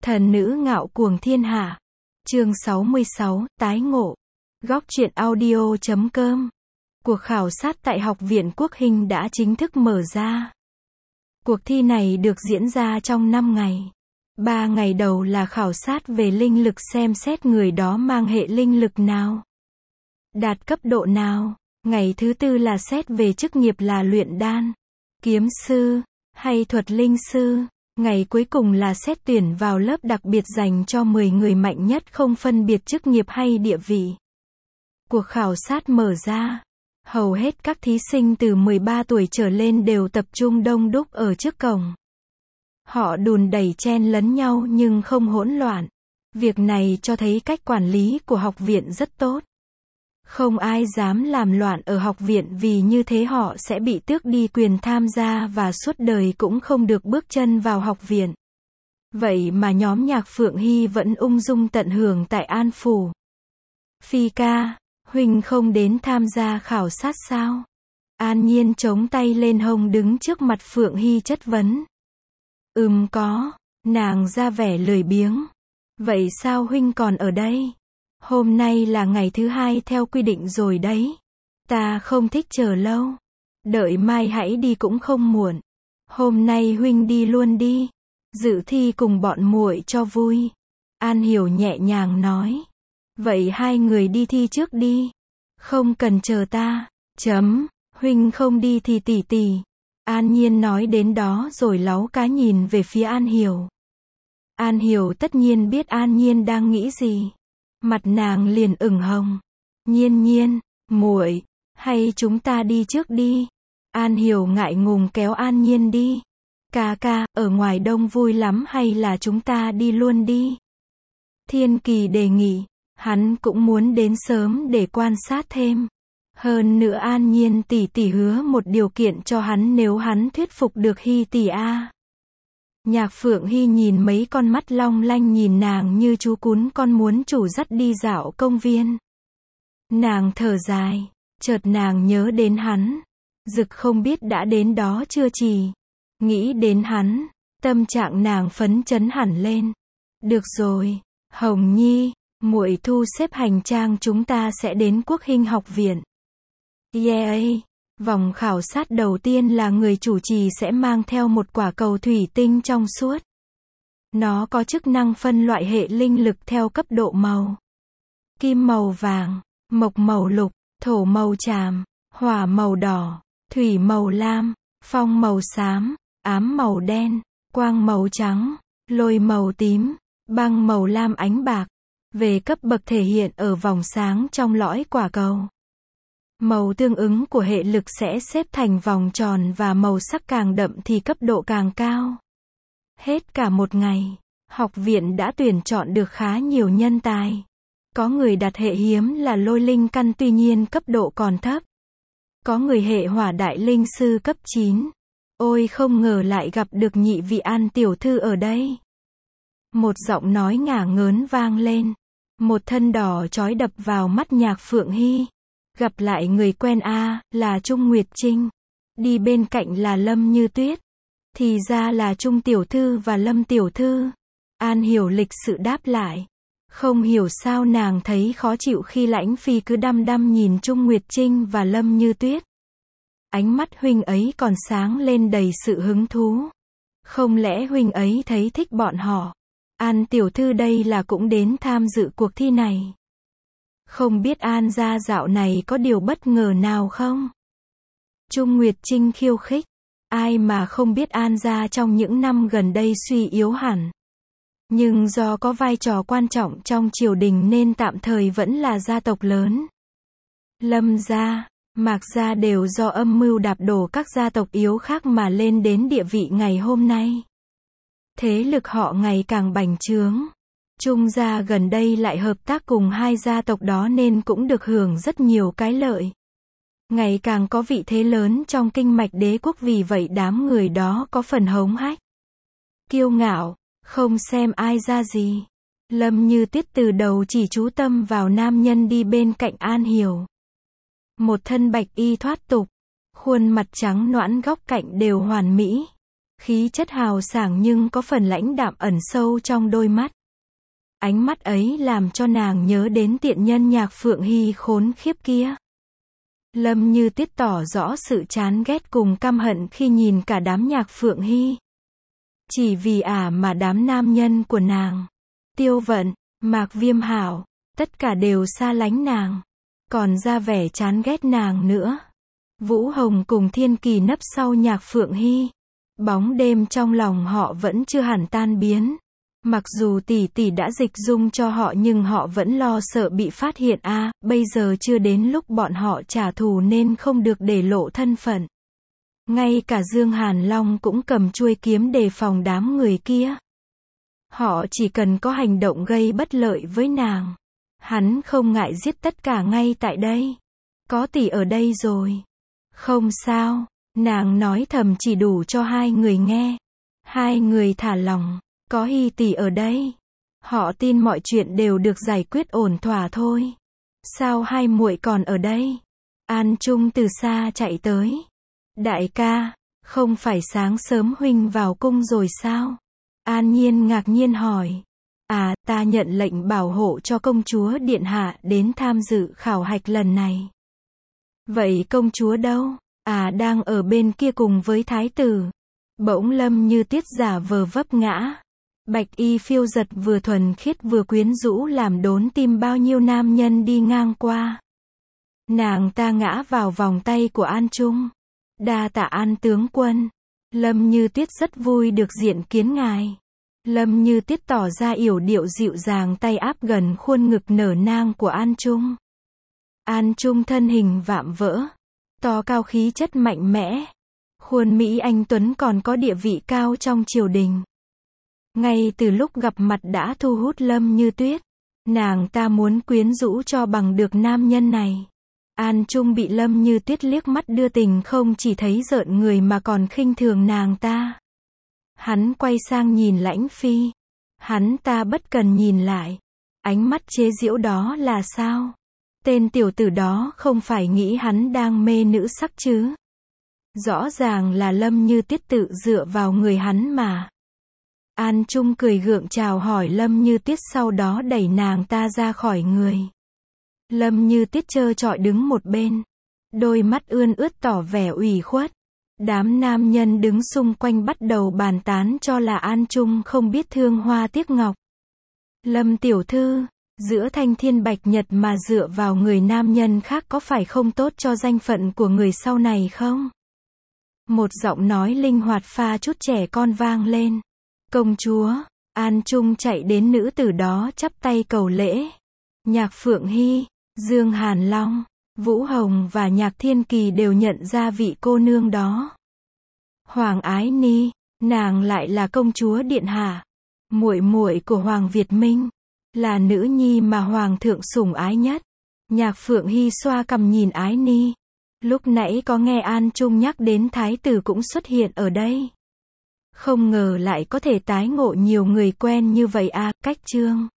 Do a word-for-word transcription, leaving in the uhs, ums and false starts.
Thần nữ ngạo cuồng thiên hạ. Chương sáu mươi sáu, tái ngộ. Góc truyện audio chấm com. Cuộc khảo sát tại Học viện Quốc Hình đã chính thức mở ra. Cuộc thi này được diễn ra trong năm ngày. Ba ngày đầu là khảo sát về linh lực, xem xét người đó mang hệ linh lực nào, đạt cấp độ nào. Ngày thứ tư là xét về chức nghiệp là luyện đan, kiếm sư, hay thuật linh sư. Ngày cuối cùng là xét tuyển vào lớp đặc biệt dành cho mười người mạnh nhất không phân biệt chức nghiệp hay địa vị. Cuộc khảo sát mở ra. Hầu hết các thí sinh từ mười ba tuổi trở lên đều tập trung đông đúc ở trước cổng. Họ đùn đẩy chen lấn nhau nhưng không hỗn loạn. Việc này cho thấy cách quản lý của học viện rất tốt. Không ai dám làm loạn ở học viện vì như thế họ sẽ bị tước đi quyền tham gia và suốt đời cũng không được bước chân vào học viện. Vậy mà nhóm nhạc Phượng Hy vẫn ung dung tận hưởng tại An Phủ. Phi ca, huynh không đến tham gia khảo sát sao? An Nhiên chống tay lên hông đứng trước mặt Phượng Hy chất vấn. Ừm có, nàng ra vẻ lười biếng. Vậy sao huynh còn ở đây? Hôm nay là ngày thứ hai theo quy định rồi đấy. Ta không thích chờ lâu. Đợi mai hãy đi cũng không muộn. Hôm nay huynh đi luôn đi. Dự thi cùng bọn muội cho vui. An Hiểu nhẹ nhàng nói. Vậy hai người đi thi trước đi. Không cần chờ ta. Chấm. Huynh không đi thì tỷ tỷ. An Nhiên nói đến đó rồi láu cá nhìn về phía An Hiểu. An Hiểu tất nhiên biết An Nhiên đang nghĩ gì. Mặt nàng liền ửng hồng. Nhiên Nhiên, muội, hay chúng ta đi trước đi. An Hiểu ngại ngùng kéo An Nhiên đi. Ca ca, ở ngoài đông vui lắm hay là chúng ta đi luôn đi. Thiên Kỳ đề nghị, hắn cũng muốn đến sớm để quan sát thêm. Hơn nữa An Nhiên tỷ tỷ hứa một điều kiện cho hắn nếu hắn thuyết phục được Hy tỷ a. Nhạc Phượng Hy nhìn mấy con mắt long lanh nhìn nàng như chú cún con muốn chủ dắt đi dạo công viên. Nàng thở dài, chợt nàng nhớ đến hắn. Dực không biết đã đến đó chưa trì. Nghĩ đến hắn, tâm trạng nàng phấn chấn hẳn lên. Được rồi, Hồng Nhi, muội thu xếp hành trang chúng ta sẽ đến Quốc Hình học viện. Yeah! Vòng khảo sát đầu tiên là người chủ trì sẽ mang theo một quả cầu thủy tinh trong suốt. Nó có chức năng phân loại hệ linh lực theo cấp độ màu. Kim màu vàng, mộc màu lục, thổ màu tràm, hỏa màu đỏ, thủy màu lam, phong màu xám, ám màu đen, quang màu trắng, lôi màu tím, băng màu lam ánh bạc. Về cấp bậc thể hiện ở vòng sáng trong lõi quả cầu. Màu tương ứng của hệ lực sẽ xếp thành vòng tròn và màu sắc càng đậm thì cấp độ càng cao. Hết cả một ngày, học viện đã tuyển chọn được khá nhiều nhân tài. Có người đặt hệ hiếm là lôi linh căn tuy nhiên cấp độ còn thấp. Có người hệ hỏa đại linh sư cấp chín. Ôi không ngờ lại gặp được nhị vị An tiểu thư ở đây. Một giọng nói ngả ngớn vang lên. Một thân đỏ chói đập vào mắt nhạc Phượng Hy. Gặp lại người quen a, à, là Trung Nguyệt Trinh. Đi bên cạnh là Lâm Như Tuyết. Thì ra là Trung tiểu thư và Lâm tiểu thư. An Hiểu lịch sự đáp lại. Không hiểu sao nàng thấy khó chịu khi Lãnh Phi cứ đăm đăm nhìn Trung Nguyệt Trinh và Lâm Như Tuyết. Ánh mắt huynh ấy còn sáng lên đầy sự hứng thú. Không lẽ huynh ấy thấy thích bọn họ? An tiểu thư đây là cũng đến tham dự cuộc thi này. Không biết An gia dạo này có điều bất ngờ nào không? Trung Nguyệt Trinh khiêu khích. Ai mà không biết An gia trong những năm gần đây suy yếu hẳn. Nhưng do có vai trò quan trọng trong triều đình nên tạm thời vẫn là gia tộc lớn. Lâm gia, Mạc gia đều do âm mưu đạp đổ các gia tộc yếu khác mà lên đến địa vị ngày hôm nay. Thế lực họ ngày càng bành trướng. Trung gia gần đây lại hợp tác cùng hai gia tộc đó nên cũng được hưởng rất nhiều cái lợi. Ngày càng có vị thế lớn trong kinh mạch đế quốc vì vậy đám người đó có phần hống hách. Kiêu ngạo, không xem ai ra gì. Lâm Như Tuyết từ đầu chỉ chú tâm vào nam nhân đi bên cạnh An Hiểu. Một thân bạch y thoát tục, khuôn mặt trắng nõn góc cạnh đều hoàn mỹ. Khí chất hào sảng nhưng có phần lãnh đạm ẩn sâu trong đôi mắt. Ánh mắt ấy làm cho nàng nhớ đến tiện nhân Nhạc Phượng Hy khốn khiếp kia. Lâm Như Tuyết tỏ rõ sự chán ghét cùng căm hận khi nhìn cả đám Nhạc Phượng Hy. Chỉ vì ả mà đám nam nhân của nàng, Tiêu Vận, Mạc Viêm Hảo, tất cả đều xa lánh nàng, còn ra vẻ chán ghét nàng nữa. Vũ Hồng cùng Thiên Kỳ nấp sau Nhạc Phượng Hy. Bóng đêm trong lòng họ vẫn chưa hẳn tan biến. Mặc dù tỷ tỷ đã dịch dung cho họ nhưng họ vẫn lo sợ bị phát hiện a, à, bây giờ chưa đến lúc bọn họ trả thù nên không được để lộ thân phận. Ngay cả Dương Hàn Long cũng cầm chuôi kiếm đề phòng đám người kia. Họ chỉ cần có hành động gây bất lợi với nàng, hắn không ngại giết tất cả ngay tại đây. Có tỷ ở đây rồi. Không sao, nàng nói thầm chỉ đủ cho hai người nghe. Hai người thả lòng, có Hy tỷ ở đây. Họ tin mọi chuyện đều được giải quyết ổn thỏa thôi. Sao hai muội còn ở đây? An Trung từ xa chạy tới. Đại ca, không phải sáng sớm huynh vào cung rồi sao? An Nhiên ngạc nhiên hỏi. À, ta nhận lệnh bảo hộ cho công chúa điện hạ đến tham dự khảo hạch lần này. Vậy công chúa đâu? À, đang ở bên kia cùng với thái tử. Bỗng Lâm Như Tuyết giả vờ vấp ngã. Bạch y phiêu giật vừa thuần khiết vừa quyến rũ làm đốn tim bao nhiêu nam nhân đi ngang qua. Nàng ta ngã vào vòng tay của An Trung. Đa tạ An tướng quân. Lâm Như Tuyết rất vui được diện kiến ngài. Lâm Như Tuyết tỏ ra yểu điệu dịu dàng, tay áp gần khuôn ngực nở nang của An Trung. An Trung thân hình vạm vỡ, to cao, khí chất mạnh mẽ. Khuôn Mỹ anh tuấn còn có địa vị cao trong triều đình. Ngay từ lúc gặp mặt đã thu hút Lâm Như Tuyết. Nàng ta muốn quyến rũ cho bằng được nam nhân này. An Trung bị Lâm Như Tuyết liếc mắt đưa tình không chỉ thấy rợn người mà còn khinh thường nàng ta. Hắn quay sang nhìn Lãnh Phi. Hắn ta bất cần nhìn lại. Ánh mắt chế giễu đó là sao? Tên tiểu tử đó không phải nghĩ hắn đang mê nữ sắc chứ? Rõ ràng là Lâm Như Tuyết tự dựa vào người hắn mà. An Trung cười gượng chào hỏi Lâm Như Tuyết, sau đó đẩy nàng ta ra khỏi người. Lâm Như Tuyết trơ trọi đứng một bên, đôi mắt ươn ướt tỏ vẻ ủy khuất. Đám nam nhân đứng xung quanh bắt đầu bàn tán cho là An Trung không biết thương hoa tiếc ngọc. Lâm tiểu thư, giữa thanh thiên bạch nhật mà dựa vào người nam nhân khác có phải không tốt cho danh phận của người sau này không? Một giọng nói linh hoạt pha chút trẻ con vang lên. Công chúa. An Trung chạy đến nữ tử đó chắp tay cầu lễ. Nhạc Phượng Hy, Dương Hàn Long, Vũ Hồng và Nhạc Thiên Kỳ đều nhận ra vị cô nương đó. Hoàng Ái Ni, nàng lại là công chúa điện hạ, muội muội của Hoàng Việt Minh, là nữ nhi mà hoàng thượng sủng ái nhất. Nhạc Phượng Hy xoa cằm nhìn Ái Ni. Lúc nãy có nghe An Trung nhắc đến thái tử cũng xuất hiện ở đây. Không ngờ lại có thể tái ngộ nhiều người quen như vậy à. Cách chương